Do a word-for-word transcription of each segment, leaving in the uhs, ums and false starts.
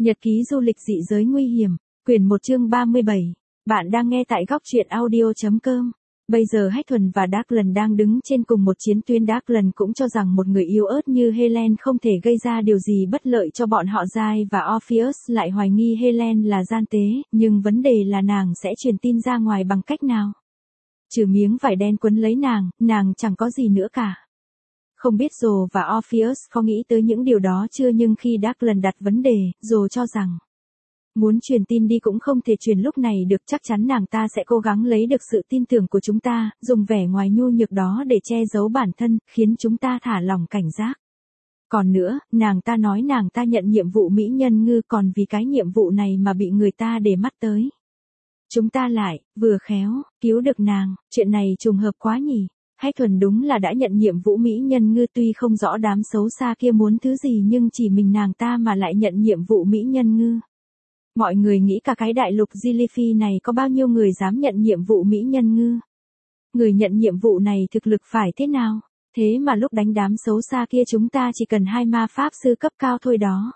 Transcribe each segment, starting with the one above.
Nhật ký du lịch dị giới nguy hiểm, quyển một chương ba mươi bảy. Bạn đang nghe tại góc truyện audio chấm com. Bây giờ Hách Thuần và Declan đang đứng trên cùng một chiến tuyến. Declan cũng cho rằng một người yếu ớt như Helen không thể gây ra điều gì bất lợi cho bọn họ. Giai và Orpheus lại hoài nghi Helen là gian tế, nhưng vấn đề là nàng sẽ truyền tin ra ngoài bằng cách nào? Trừ miếng vải đen quấn lấy nàng, nàng chẳng có gì nữa cả. Không biết Joe và Orpheus có nghĩ tới những điều đó chưa, nhưng khi Declan đặt vấn đề, Joe cho rằng muốn truyền tin đi cũng không thể truyền lúc này được, chắc chắn nàng ta sẽ cố gắng lấy được sự tin tưởng của chúng ta, dùng vẻ ngoài nhu nhược đó để che giấu bản thân, khiến chúng ta thả lỏng cảnh giác. Còn nữa, nàng ta nói nàng ta nhận nhiệm vụ mỹ nhân ngư, còn vì cái nhiệm vụ này mà bị người ta để mắt tới. Chúng ta lại, vừa khéo, cứu được nàng, chuyện này trùng hợp quá nhỉ. Hách Thuần đúng là đã nhận nhiệm vụ mỹ nhân ngư, tuy không rõ đám xấu xa kia muốn thứ gì nhưng chỉ mình nàng ta mà lại nhận nhiệm vụ mỹ nhân ngư. Mọi người nghĩ cả cái đại lục Gilliphi này có bao nhiêu người dám nhận nhiệm vụ mỹ nhân ngư? Người nhận nhiệm vụ này thực lực phải thế nào? Thế mà lúc đánh đám xấu xa kia chúng ta chỉ cần hai ma pháp sư cấp cao thôi đó.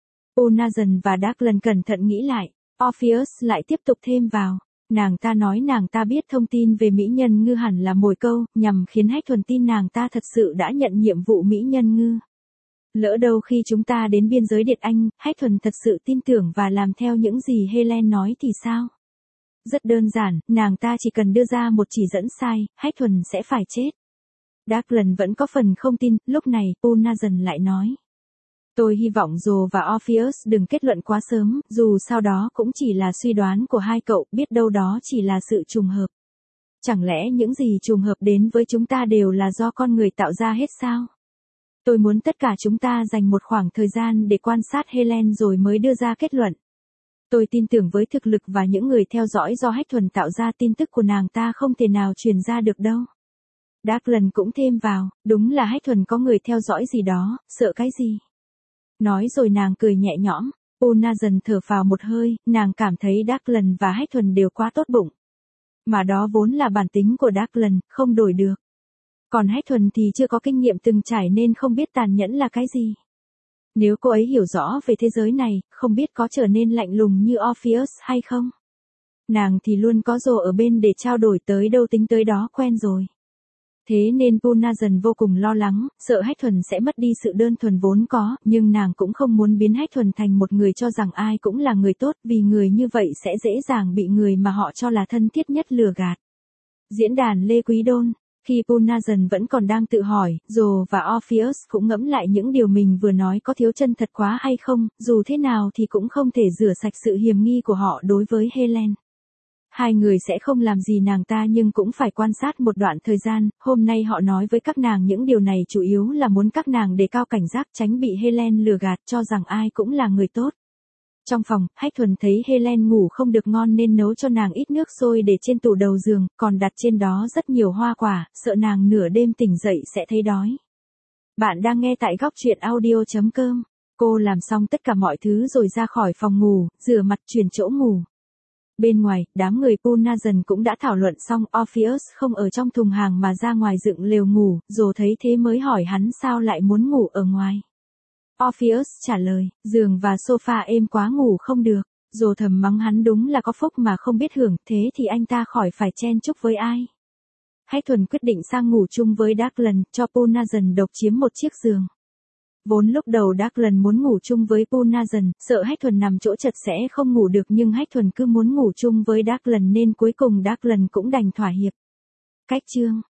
Unazan và Declan cẩn thận nghĩ lại, Orpheus lại tiếp tục thêm vào. Nàng ta nói nàng ta biết thông tin về mỹ nhân ngư hẳn là mồi câu, nhằm khiến Hách Thuần tin nàng ta thật sự đã nhận nhiệm vụ mỹ nhân ngư. Lỡ đâu khi chúng ta đến biên giới Điện Anh, Hách Thuần thật sự tin tưởng và làm theo những gì Helen nói thì sao? Rất đơn giản, nàng ta chỉ cần đưa ra một chỉ dẫn sai, Hách Thuần sẽ phải chết. Declan vẫn có phần không tin, lúc này, Unazan lại nói. Tôi hy vọng Joe và Orpheus đừng kết luận quá sớm, dù sau đó cũng chỉ là suy đoán của hai cậu, biết đâu đó chỉ là sự trùng hợp. Chẳng lẽ những gì trùng hợp đến với chúng ta đều là do con người tạo ra hết sao? Tôi muốn tất cả chúng ta dành một khoảng thời gian để quan sát Helen rồi mới đưa ra kết luận. Tôi tin tưởng với thực lực và những người theo dõi do Hách Thuần tạo ra, tin tức của nàng ta không thể nào truyền ra được đâu. Declan cũng thêm vào, đúng là Hách Thuần có người theo dõi gì đó, sợ cái gì? Nói rồi nàng cười nhẹ nhõm. Unazan thở phào một hơi, nàng cảm thấy Declan và Hách Thuần đều quá tốt bụng. Mà đó vốn là bản tính của Declan, không đổi được. Còn Hách Thuần thì chưa có kinh nghiệm từng trải nên không biết tàn nhẫn là cái gì. Nếu cô ấy hiểu rõ về thế giới này, không biết có trở nên lạnh lùng như Orpheus hay không? Nàng thì luôn có Joe ở bên để trao đổi, tới đâu tính tới đó, quen rồi. Thế nên Unazan vô cùng lo lắng, sợ Hách Thuần sẽ mất đi sự đơn thuần vốn có, nhưng nàng cũng không muốn biến Hách Thuần thành một người cho rằng ai cũng là người tốt, vì người như vậy sẽ dễ dàng bị người mà họ cho là thân thiết nhất lừa gạt. Diễn đàn Lê Quý Đôn. Khi Unazan vẫn còn đang tự hỏi, Joe và Orpheus cũng ngẫm lại những điều mình vừa nói có thiếu chân thật quá hay không, dù thế nào thì cũng không thể rửa sạch sự hiềm nghi của họ đối với Helen. Hai người sẽ không làm gì nàng ta nhưng cũng phải quan sát một đoạn thời gian, hôm nay họ nói với các nàng những điều này chủ yếu là muốn các nàng đề cao cảnh giác, tránh bị Helen lừa gạt cho rằng ai cũng là người tốt. Trong phòng, Hách Thuần thấy Helen ngủ không được ngon nên nấu cho nàng ít nước sôi để trên tủ đầu giường, còn đặt trên đó rất nhiều hoa quả, sợ nàng nửa đêm tỉnh dậy sẽ thấy đói. Bạn đang nghe tại góc truyện audio chấm com. Cô làm xong tất cả mọi thứ rồi ra khỏi phòng ngủ, rửa mặt, chuyển chỗ ngủ. Bên ngoài, đám người Unazan cũng đã thảo luận xong, Orpheus không ở trong thùng hàng mà ra ngoài dựng lều ngủ, rồi thấy thế mới hỏi hắn sao lại muốn ngủ ở ngoài. Orpheus trả lời, giường và sofa êm quá ngủ không được, rồi thầm mắng hắn đúng là có phúc mà không biết hưởng, thế thì anh ta khỏi phải chen chúc với ai. Hách Thuần quyết định sang ngủ chung với Declan, cho Unazan độc chiếm một chiếc giường. Vốn lúc đầu Declan muốn ngủ chung với Unazan, sợ Hách Thuần nằm chỗ chật sẽ không ngủ được, nhưng Hách Thuần cứ muốn ngủ chung với Declan nên cuối cùng Declan cũng đành thỏa hiệp. Cách chương